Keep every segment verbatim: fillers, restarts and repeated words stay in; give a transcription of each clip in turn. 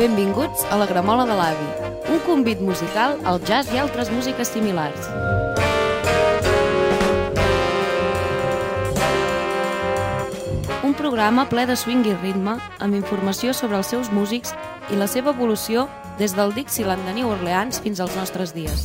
Benvinguts a la Gramola de l'Avi, un convit musical al jazz i altres músiques similars. Un programa ple de swing i ritme, amb informació sobre els seus músics i la seva evolució des del Dixieland de New Orleans fins als nostres dies.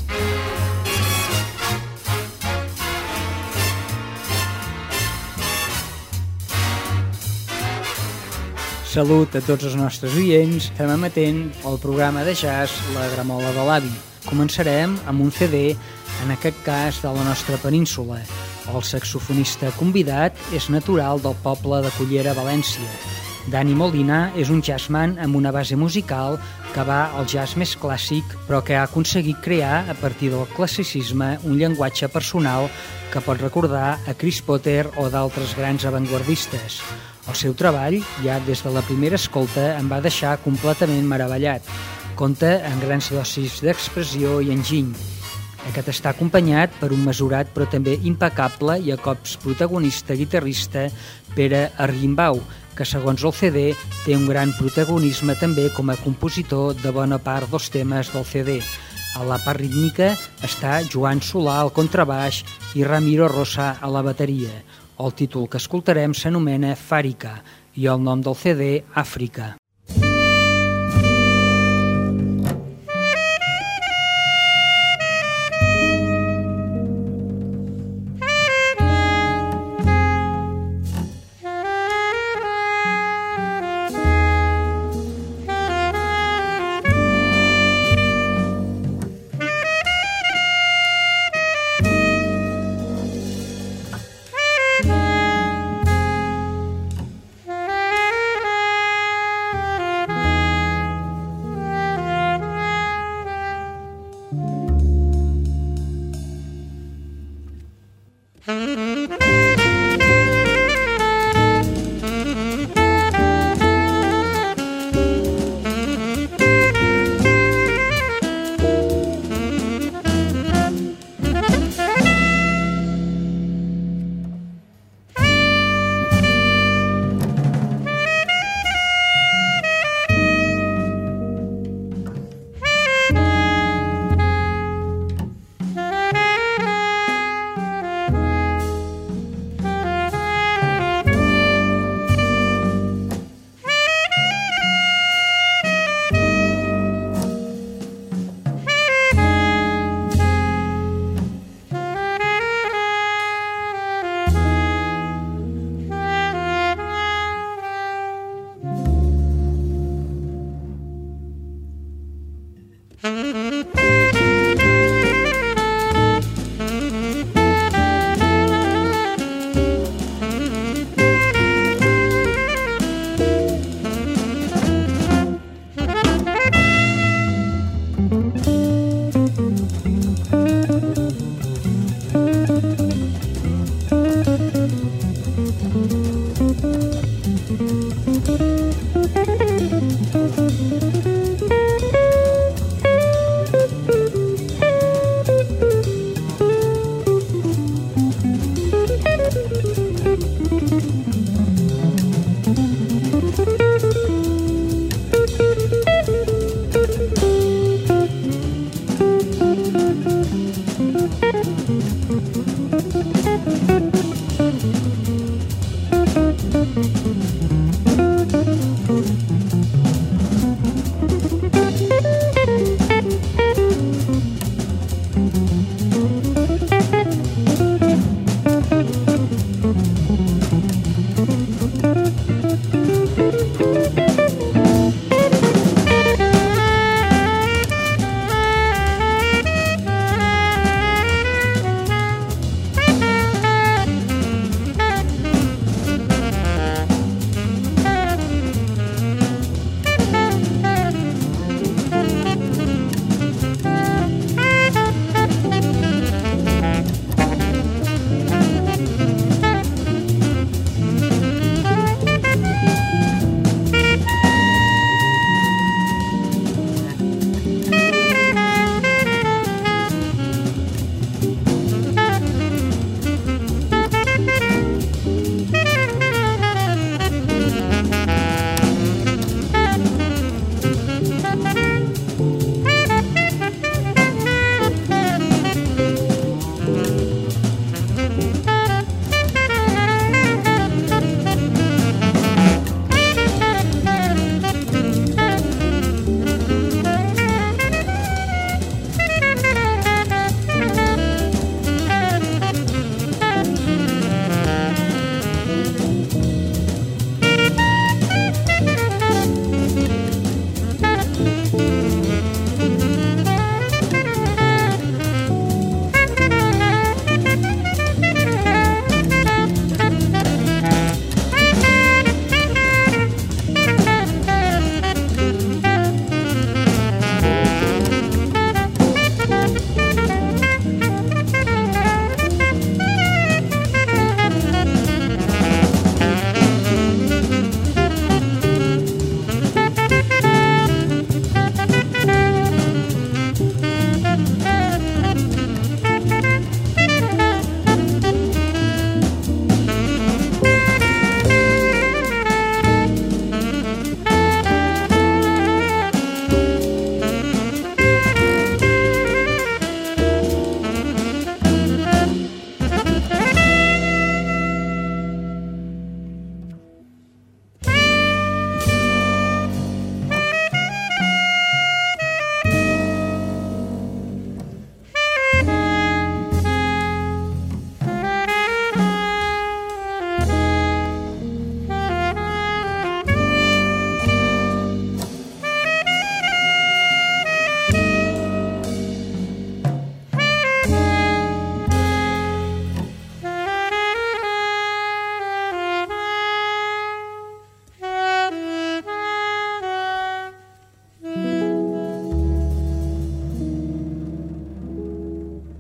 Salut a tots els nostres oients, fem amatent al programa de jazz La Gramola de l'Avi. Començarem amb un C D, en aquest cas de la nostra península. El saxofonista convidat és natural del poble de Cullera, València. Dani Molina és un jazzman amb una base musical que va al jazz més clàssic, però que ha aconseguit crear, a partir del classicisme, un llenguatge personal que pot recordar a Chris Potter o d'altres grans avantguardistes. El seu treball, ja des de la primera escolta, em va deixar completament meravellat. Compta amb grans dosis d'expressió i enginy. Aquest està acompanyat per un mesurat però també impecable i a cops protagonista guitarrista Pere Arrimbau, que segons el C D té un gran protagonisme també com a compositor de bona part dels temes del C D. A la part rítmica està Joan Solà al contrabaix i Ramiro Rosa a la bateria. El títol que escoltarem s'anomena Fàrica i el nom del C D, Àfrica.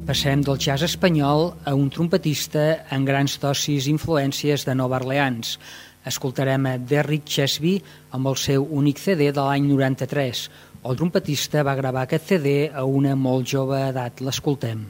Passem del jazz espanyol a un trompetista amb grans dosis influències de Nova Orleans. Escoltarem a Derrick Chesby amb el seu únic C D de l'any noranta-tres. El trompetista va gravar aquest C D a una molt jove edat. L'escoltem.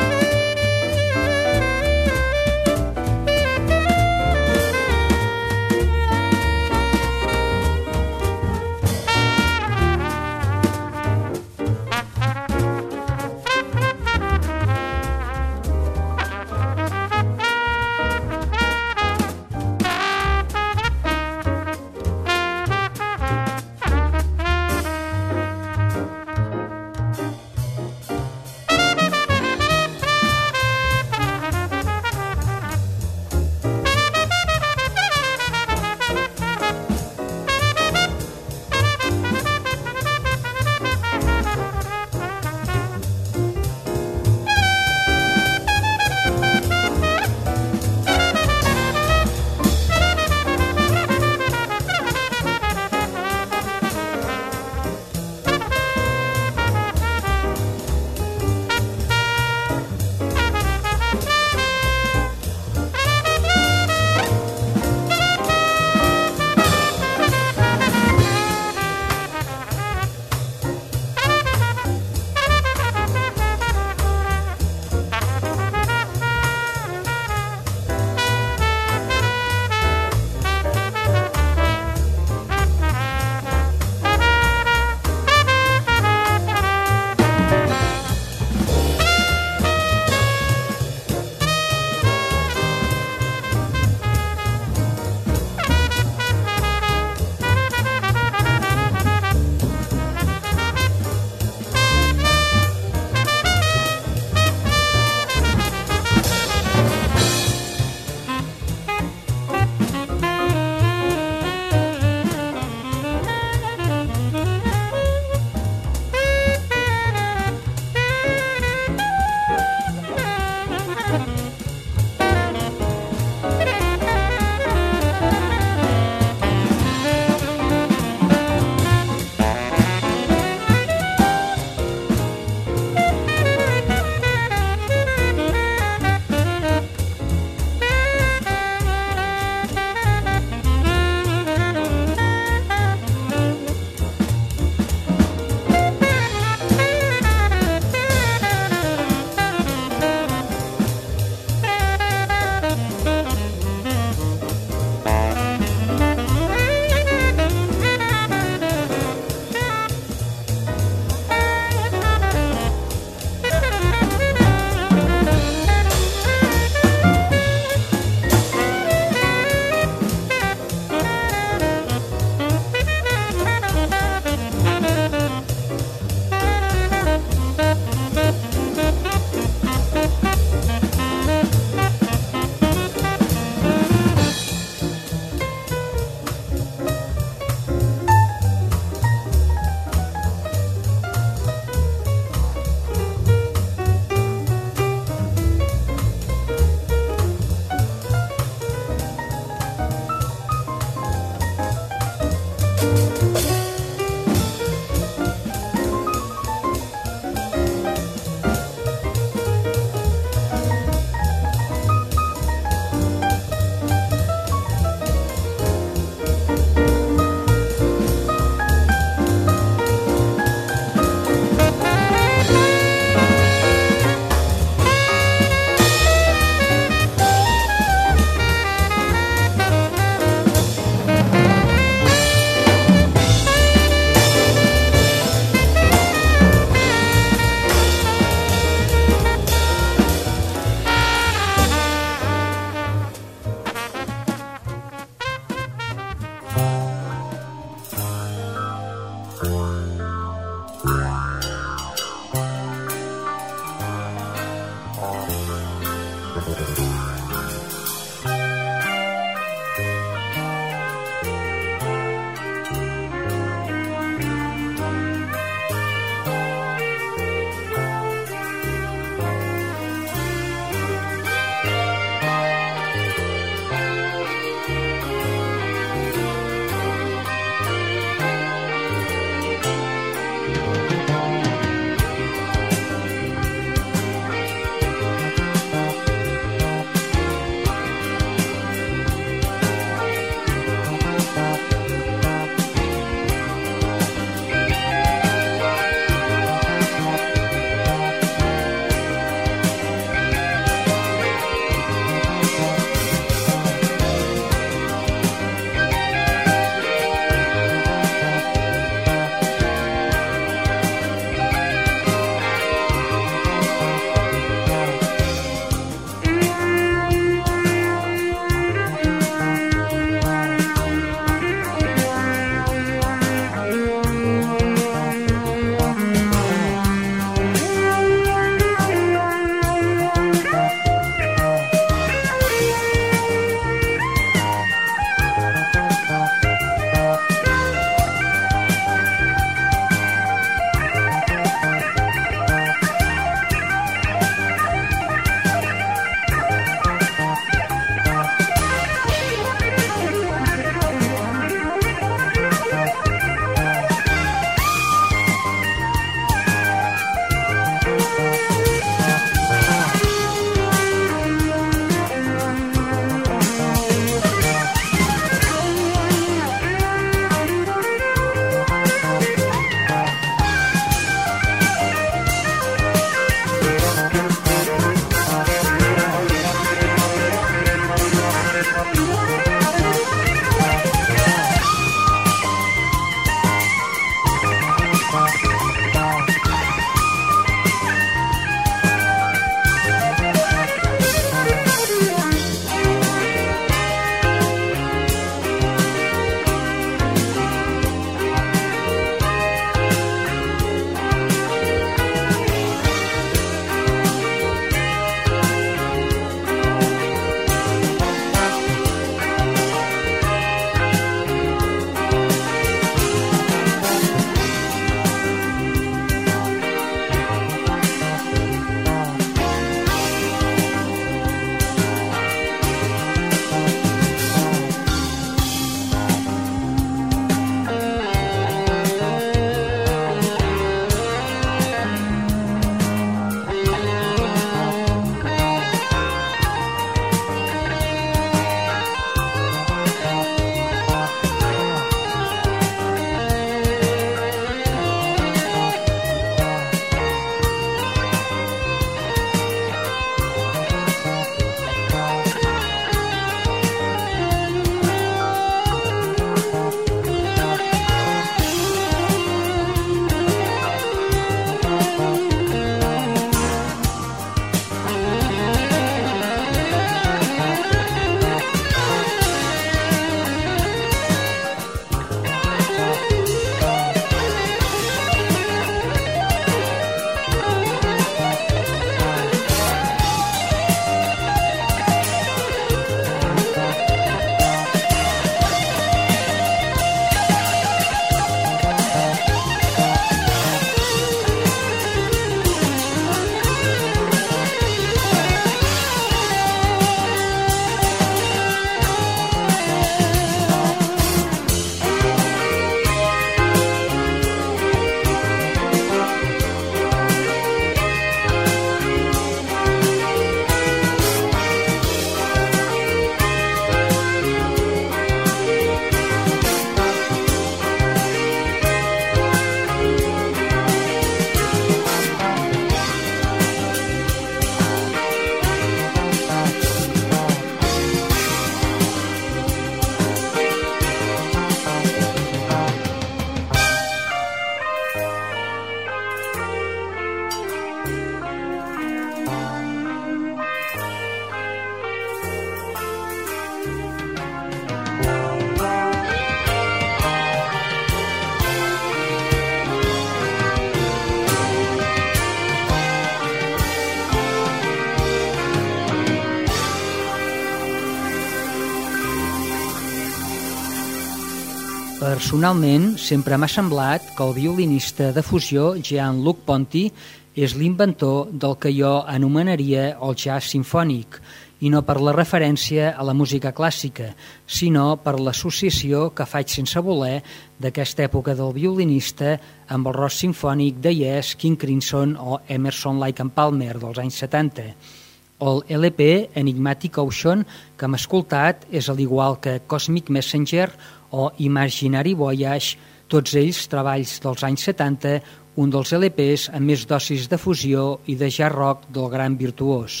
Personalment, sempre m'ha semblat que el violinista de fusió Jean-Luc Ponty és l'inventor del que jo anomenaria el jazz simfònic, i no per la referència a la música clàssica, sinó per l'associació que faig sense voler d'aquesta època del violinista amb el rock simfònic de Yes, King Crimson o Emerson, Lake and Palmer dels anys setanta. El L P Enigmatic Ocean que hem escoltat és, al igual que Cosmic Messenger o Imaginary Voyage, tots ells treballs dels anys setanta, un dels L Ps amb més dosis de fusió i de jazz rock del gran virtuós.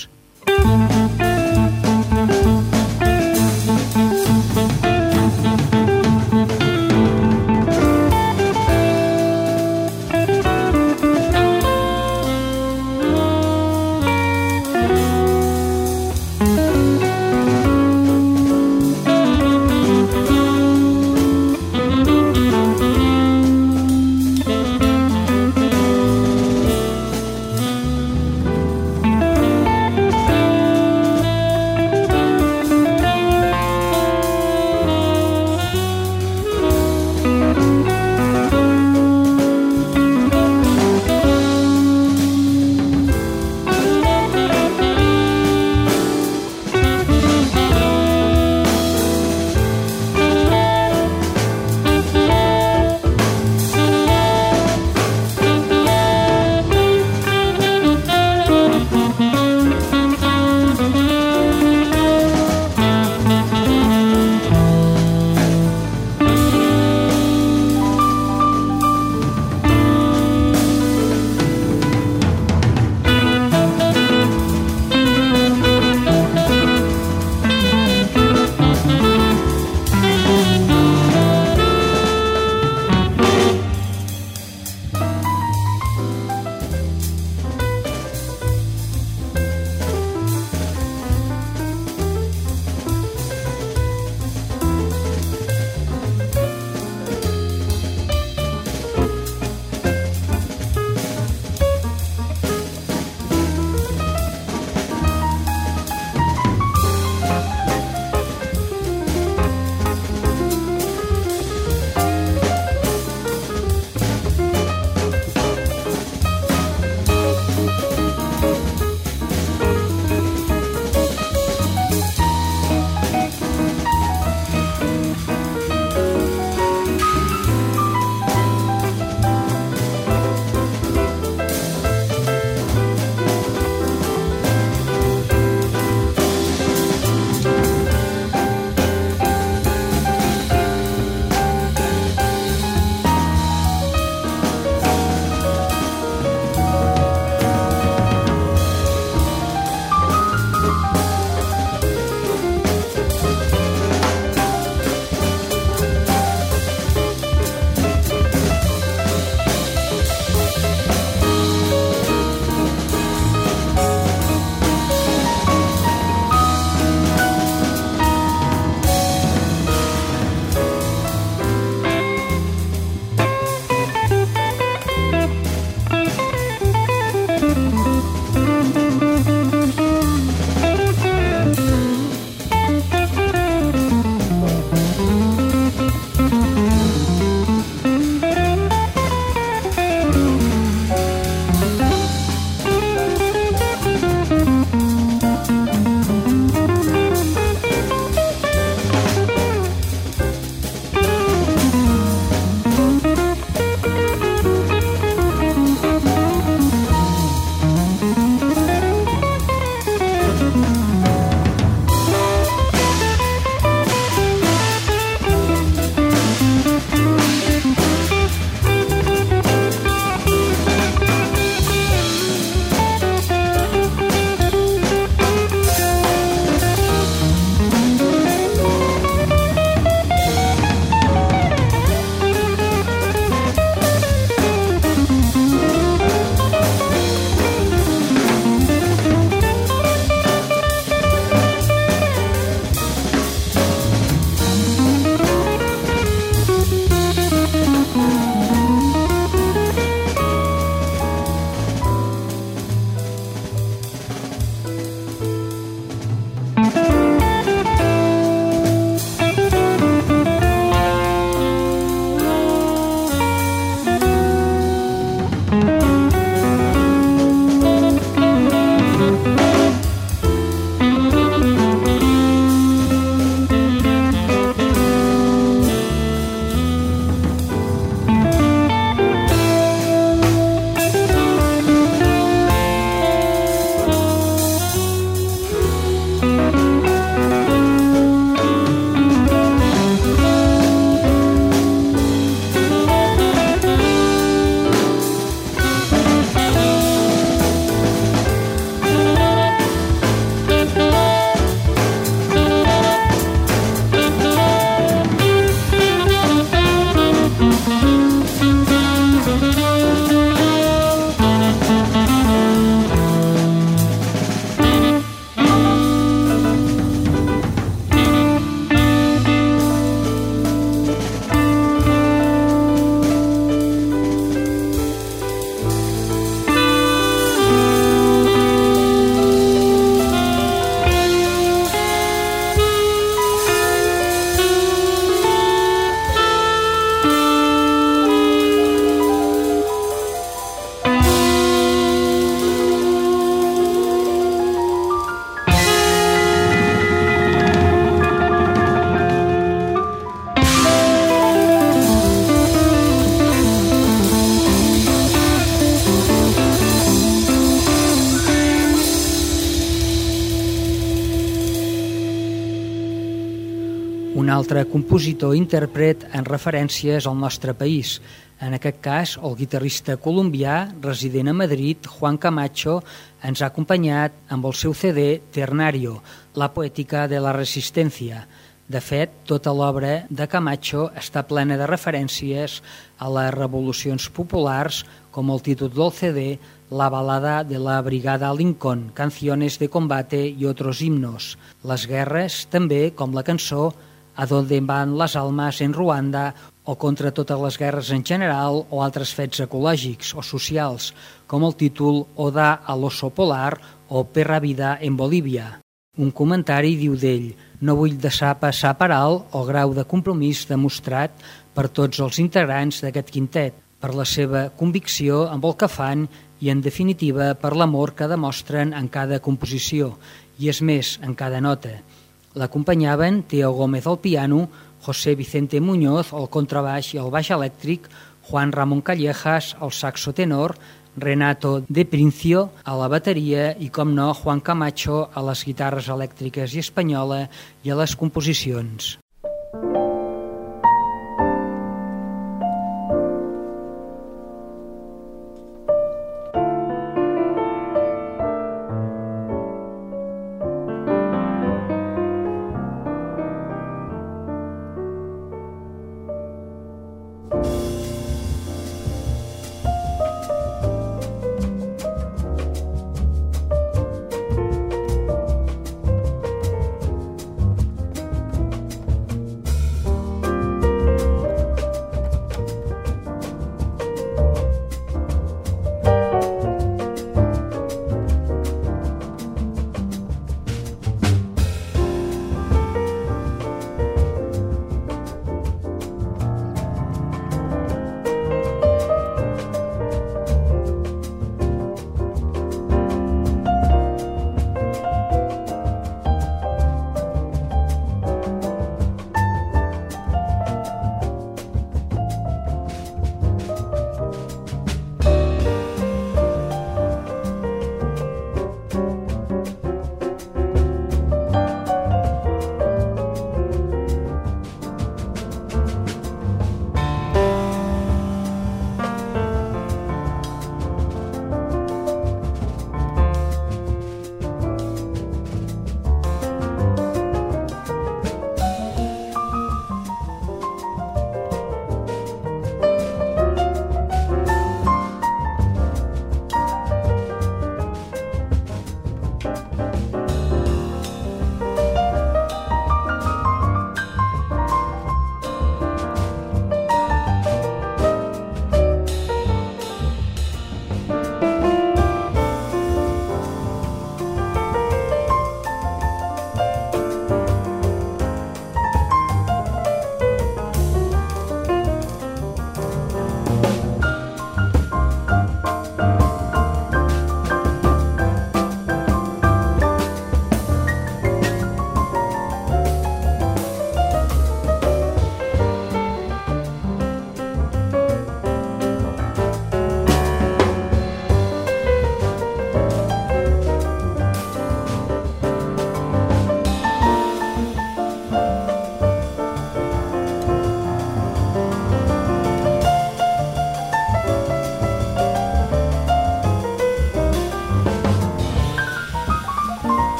Un altre compositor i intèrpret en referències al nostre país. En aquest cas, el guitarrista colombià resident a Madrid, Juan Camacho, ens ha acompanyat amb el seu C D Ternario, la poètica de la resistència. De fet, tota l'obra de Camacho està plena de referències a les revolucions populars, com el títol del C D, La balada de la Brigada Lincoln, Canciones de combate i otros himnos. Les guerres, també, com la cançó A donde van las almas en Ruanda, o contra totes les guerres en general o altres fets ecològics o socials, com el títol Oda al oso polar o Perra vida en Bolívia. Un comentari diu d'ell: no vull deixar passar per alt el grau de compromís demostrat per tots els integrants d'aquest quintet, per la seva convicció amb el que fan i, en definitiva, per l'amor que demostren en cada composició, i és més, en cada nota. L'acompanyaven Teo Gómez al piano, José Vicente Muñoz al contrabaix i al baix elèctric, Juan Ramón Callejas al saxo tenor, Renato De Princio a la bateria i, com no, Juan Camacho a les guitarres elèctriques i espanyola i a les composicions.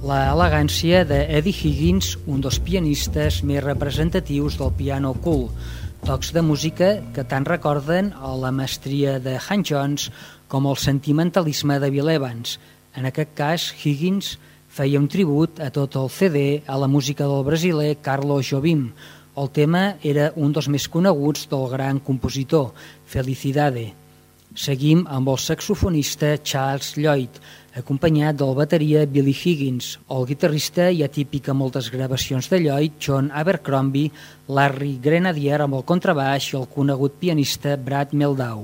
la elegància d'Eddie Higgins, un dels pianistes més representatius del piano cool, tocs de música que tant recorden a la mestria de Hank Jones com el sentimentalisme de Bill Evans. En aquest cas, Higgins feia un tribut a tot el C D a la música del brasiler Carlos Jobim. El tema era un dels més coneguts del gran compositor, Felicidade. Seguim amb el saxofonista Charles Lloyd, acompanyat del bateria Billy Higgins, el guitarrista i atípic a moltes gravacions de Lloyd, John Abercrombie, Larry Grenadier amb el contrabaix i el conegut pianista Brad Mehldau.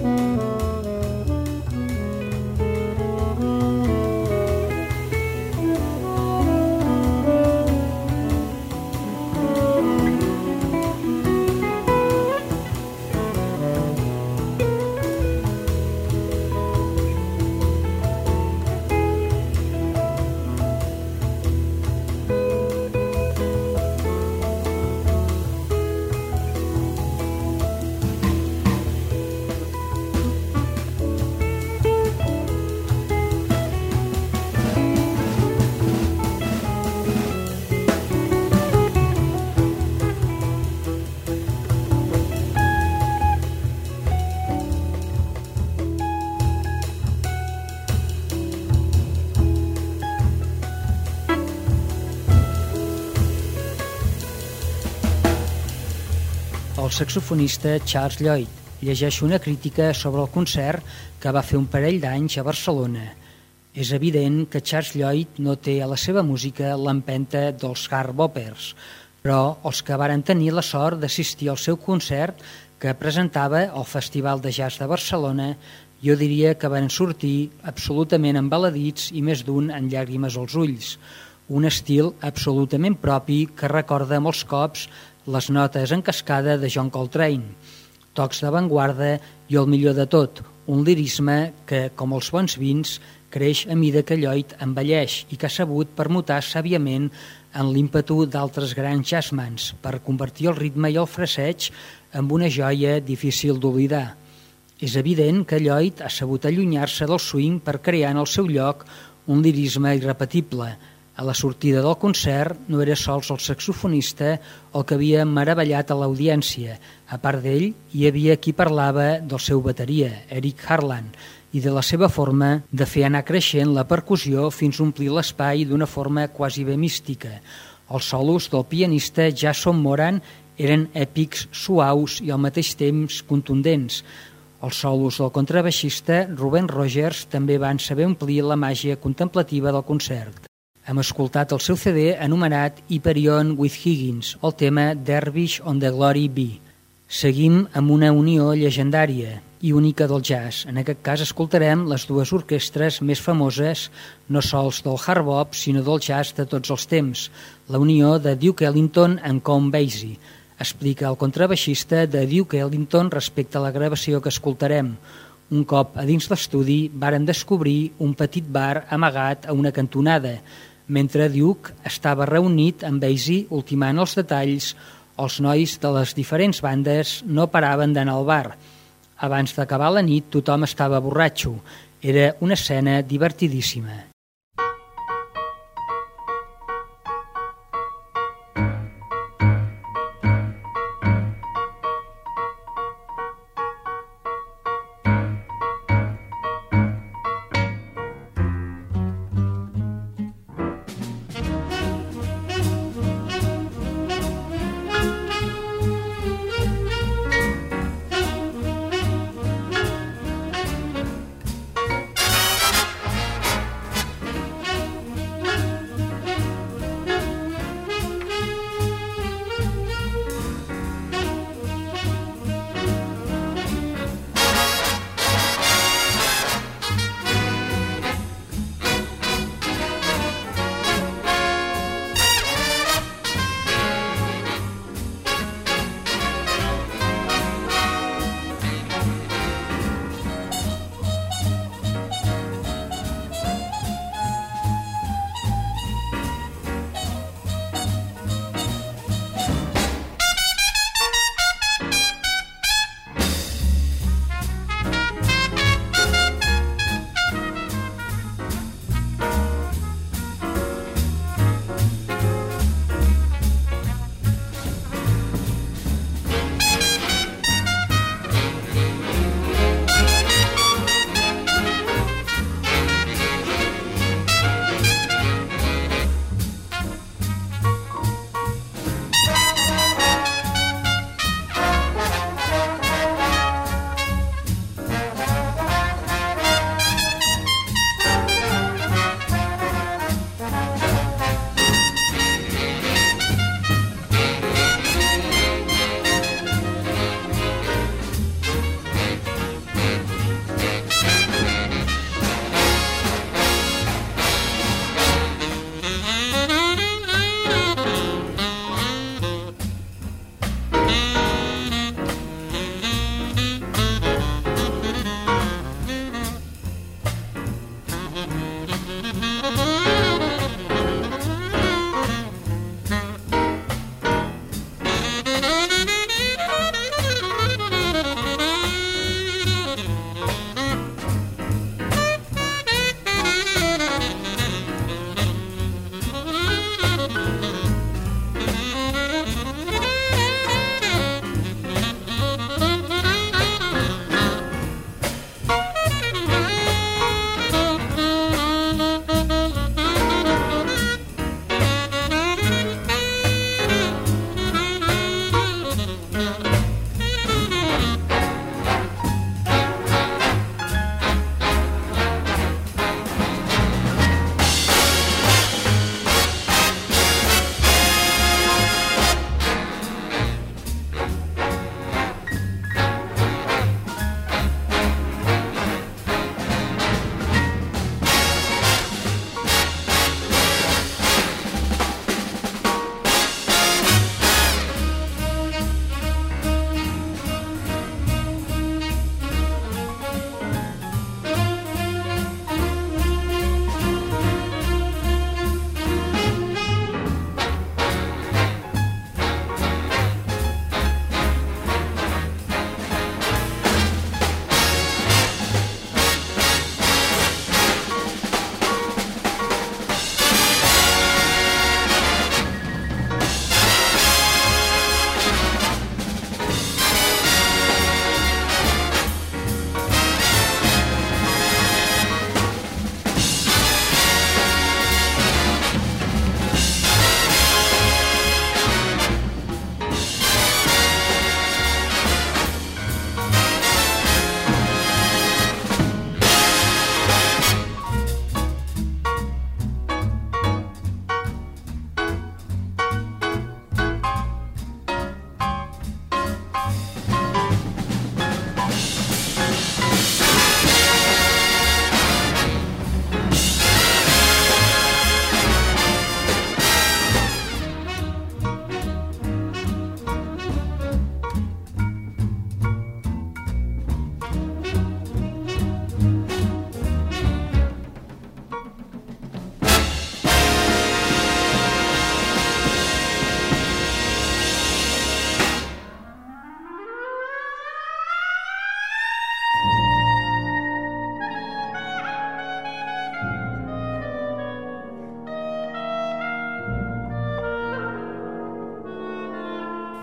El saxofonista Charles Lloyd llegeix una crítica sobre el concert que va fer un parell d'anys a Barcelona. És evident que Charles Lloyd no té a la seva música l'empenta dels hard boppers, però els que varen tenir la sort d'assistir al seu concert que presentava al Festival de Jazz de Barcelona, jo diria que van sortir absolutament embaladits i més d'un amb llàgrimes als ulls. Un estil absolutament propi que recorda molts cops les notes en cascada de John Coltrane, tocs d'avantguarda i el millor de tot, un lirisme que, com els bons vins, creix a mida que Lloyd envelleix i que ha sabut permutar sàviament en l'ímpetu d'altres grans jazzmans per convertir el ritme i el fraseig en una joia difícil d'oblidar. És evident que Lloyd ha sabut allunyar-se del swing per crear en el seu lloc un lirisme irrepetible. A la sortida del concert no era sols el saxofonista el que havia meravellat a l'audiència. A part d'ell, hi havia qui parlava del seu bateria, Eric Harland, i de la seva forma de fer anar creixent la percussió fins a omplir l'espai d'una forma quasi bé mística. Els solos del pianista Jason Moran eren èpics, suaus i al mateix temps contundents. Els solos del contrabaixista Ruben Rogers també van saber omplir la màgia contemplativa del concert. Hem escoltat el seu C D anomenat Hyperion with Higgins, el tema Dervish on the Glory Be. Seguim amb una unió llegendària i única del jazz. En aquest cas escoltarem les dues orquestres més famoses, no sols del hard bop, sinó del jazz de tots els temps, la unió de Duke Ellington amb Count Basie. Explica el contrabaixista de Duke Ellington respecte a la gravació que escoltarem. Un cop a dins l'estudi varen descobrir un petit bar amagat a una cantonada. Mentre Duke estava reunit amb Basie ultimant els detalls, els nois de les diferents bandes no paraven d'anar al bar. Abans d'acabar la nit tothom estava borratxo. Era una escena divertidíssima.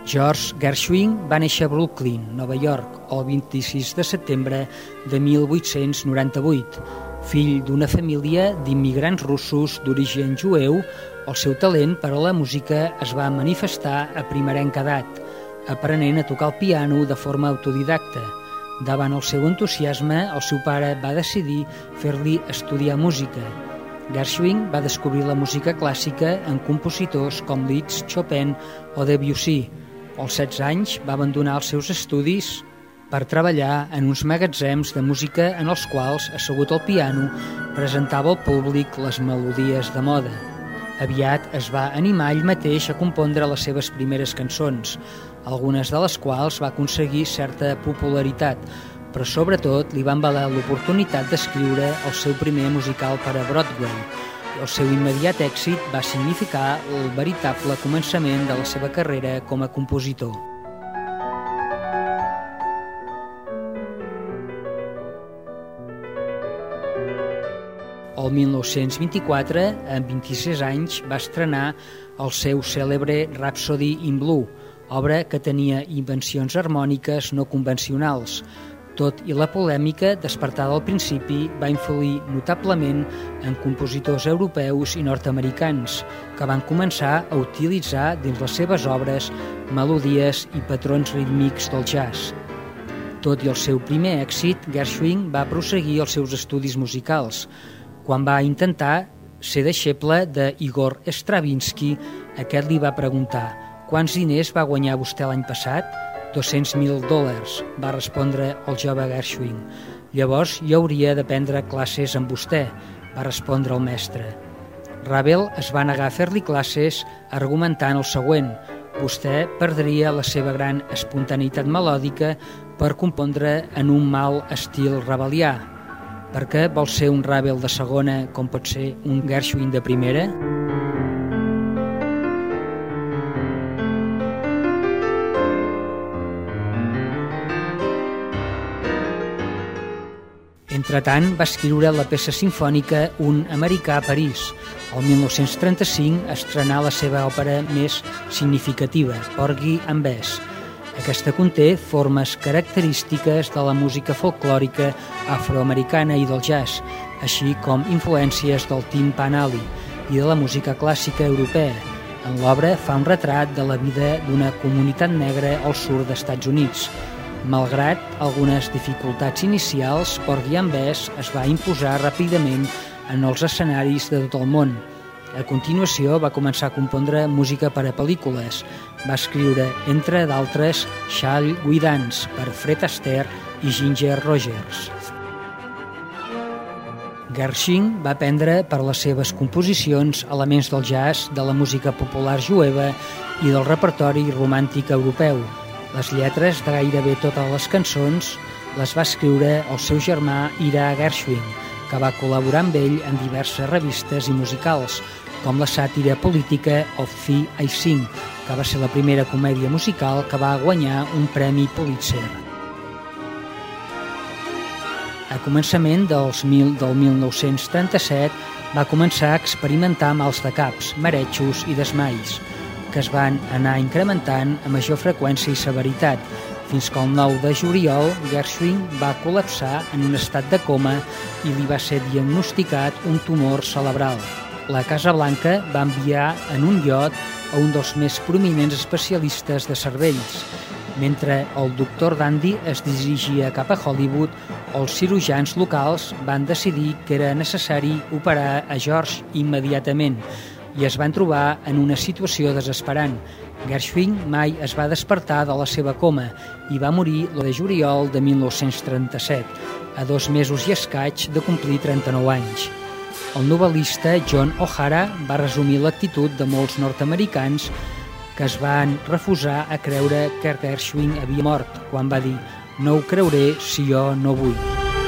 George Gershwin va néixer a Brooklyn, Nova York, el vint-i-sis de setembre de mil vuit-cents noranta-vuit. Fill d'una família d'immigrants russos d'origen jueu, el seu talent per a la música es va manifestar a primerenca edat, aprenent a tocar el piano de forma autodidacta. Davant el seu entusiasme, el seu pare va decidir fer-li estudiar música. Gershwin va descobrir la música clàssica en compositors com Liszt, Chopin o Debussy. Als setze anys va abandonar els seus estudis per treballar en uns magatzems de música en els quals, assegut al piano, presentava al públic les melodies de moda. Aviat es va animar ell mateix a compondre les seves primeres cançons, algunes de les quals va aconseguir certa popularitat, però sobretot li van valer l'oportunitat d'escriure el seu primer musical per a Broadway. El seu immediat èxit va significar el veritable començament de la seva carrera com a compositor. El mil nou-cents vint-i-quatre, amb vint-i-sis anys, va estrenar el seu cèlebre Rhapsody in Blue, obra que tenia invencions harmòniques no convencionals. Tot i la polèmica despertada al principi, va influir notablement en compositors europeus i nord-americans, que van començar a utilitzar dins les seves obres melodies i patrons rítmics del jazz. Tot i el seu primer èxit, Gershwin va prosseguir els seus estudis musicals. Quan va intentar ser deixeble de Igor Stravinsky, aquest li va preguntar: «Quants diners va guanyar vostè l'any passat?» dos-cents mil dòlars, va respondre el jove Gershwin. «Llavors jo hauria de prendre classes amb vostè», va respondre el mestre. Ravel es va negar a fer-li classes argumentant el següent: «Vostè perdria la seva gran espontaneïtat melòdica per compondre en un mal estil ravelià. Per què vol ser un Ravel de segona com pot ser un Gershwin de primera?» Entretant, va escriure la peça simfònica Un americà a París. El mil nou-cents trenta-cinc estrenà la seva òpera més significativa, Porgy and Bess. Aquesta conté formes característiques de la música folclòrica afroamericana i del jazz, així com influències del Tin Pan Alley i de la música clàssica europea. En l'obra fa un retrat de la vida d'una comunitat negra al sud d'Estats Units. Malgrat algunes dificultats inicials, Porgy and Bess es va imposar ràpidament en els escenaris de tot el món. A continuació va començar a compondre música per a pel·lícules. Va escriure, entre d'altres, Shall We Dance per Fred Astaire i Ginger Rogers. Gershwin va prendre per les seves composicions elements del jazz, de la música popular jueva i del repertori romàntic europeu. Les lletres de gairebé totes les cançons les va escriure el seu germà Ira Gershwin, que va col·laborar amb ell en diverses revistes i musicals, com la sàtira política Of Thee I Sing, que va ser la primera comèdia musical que va guanyar un premi Pulitzer. A començament dels mil, del mil nou-cents trenta-set va començar a experimentar mals de caps, maretxos i desmais, que es van anar incrementant a major freqüència i severitat, fins que el nou de juliol Gershwin va col·lapsar en un estat de coma i li va ser diagnosticat un tumor cerebral. La Casa Blanca va enviar en un iot a un dels més prominents especialistes de cervells. Mentre el doctor Dandy es dirigia cap a Hollywood, els cirurgians locals van decidir que era necessari operar a George immediatament i es van trobar en una situació desesperant. Gershwin mai es va despertar de la seva coma i va morir l'u de juliol de mil nou-cents trenta-set, a dos mesos i escaig de complir trenta-nou anys. El novel·lista John O'Hara va resumir l'actitud de molts nord-americans que es van refusar a creure que Gershwin havia mort, quan va dir «No ho creuré si jo no vull».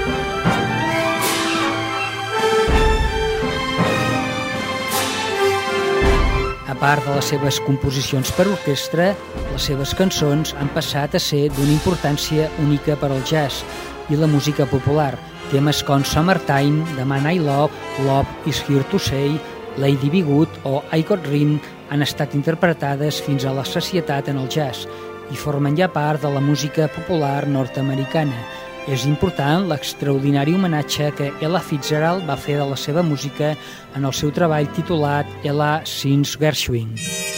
A part de les seves composicions per orquestra, les seves cançons han passat a ser d'una importància única per al jazz i la música popular. Temes com Summertime, The Man I Love, Love Is Here to Stay, Lady Be Good o I Got Rim han estat interpretades fins a la sacietat en el jazz i formen ja part de la música popular nord-americana. És important l'extraordinari homenatge que Ella Fitzgerald va fer de la seva música en el seu treball titulat Ella Sings Gershwin.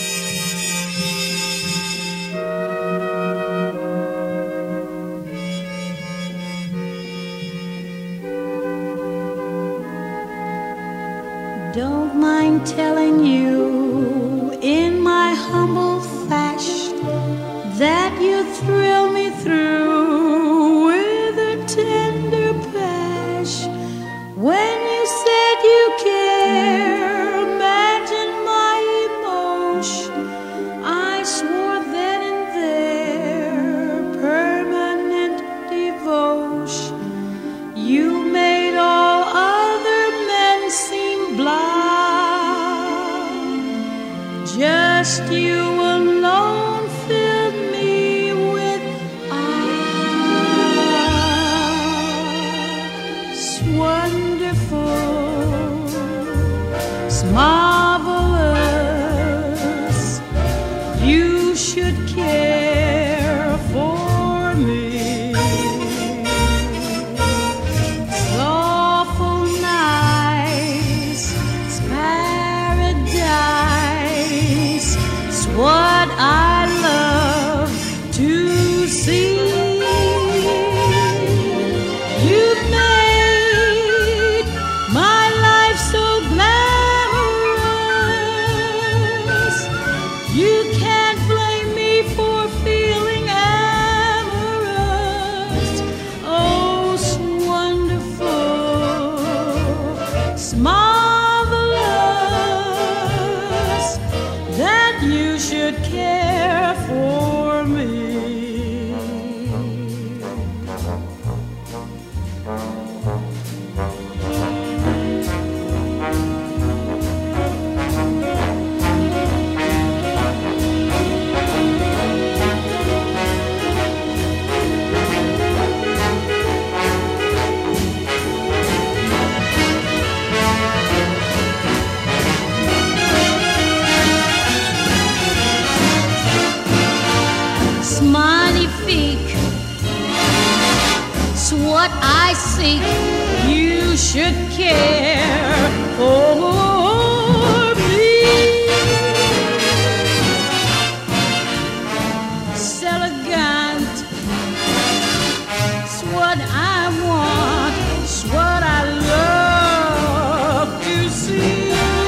Don't mind telling you in my humble fashion that you thrill me through with a tender passion. When you said you care, imagine my emotion. I swore then and there, permanent devotion. You made all other men seem blind. Just you alone filled me with eyes wonderful, marvelous. You should care for me. Soulful nice, it's paradise. It's what I love to see. You've made my life so glamorous. You can't blame me for feeling amorous. Oh, it's wonderful, it's marvelous that you should care for me. It's magnifique, it's what I seek. You should care for me. It's elegant, it's what I want, it's what I love to see.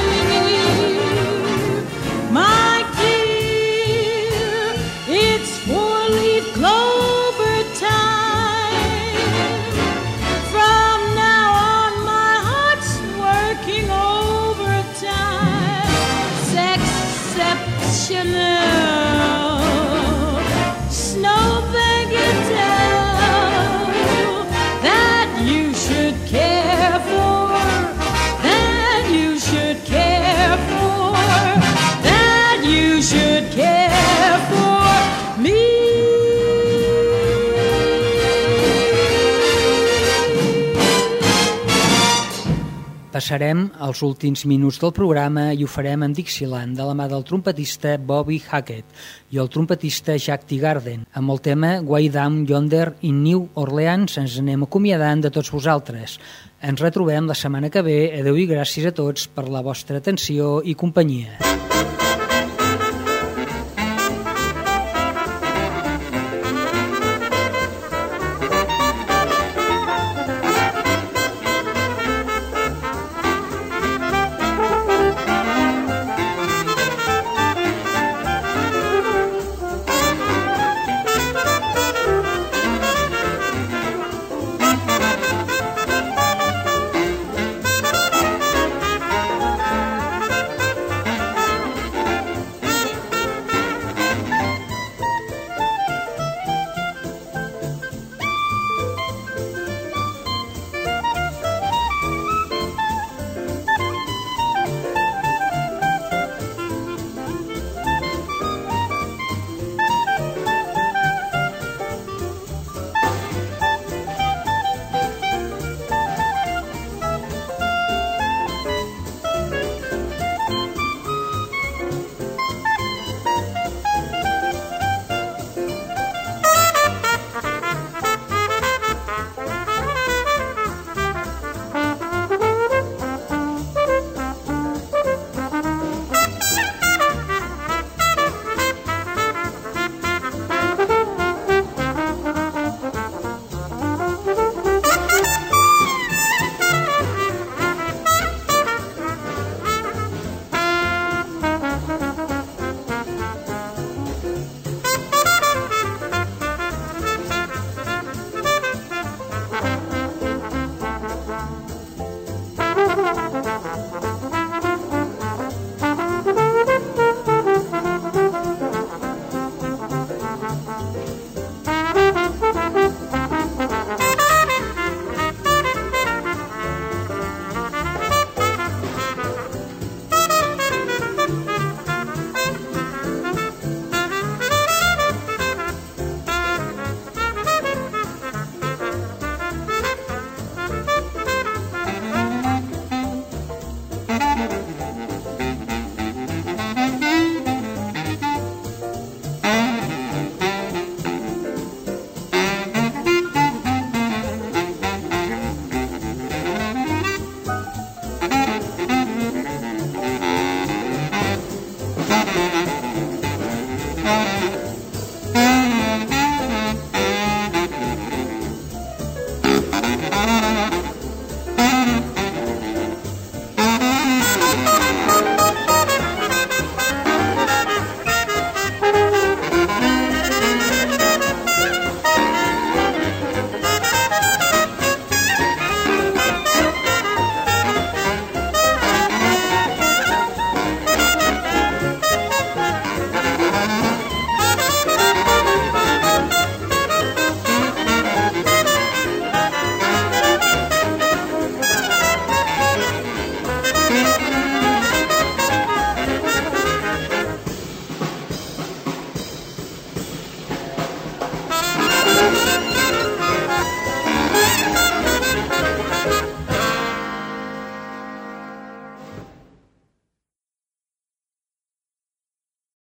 My dear, it's four-leaf clover time. From now on, my heart's working overtime. It's exceptional. Snowbank, you tell that you should care for, that you should care for, that you should care for me. Passarem als últims minuts del programa i ho farem en Dixieland de la mà del trompetista Bobby Hackett i el trompetista Jack Teagarden. Amb el tema Way Down Yonder in New Orleans ens anem acomiadant de tots vosaltres. Ens retrobem la setmana que ve. Adeu i gràcies a tots per la vostra atenció i companyia.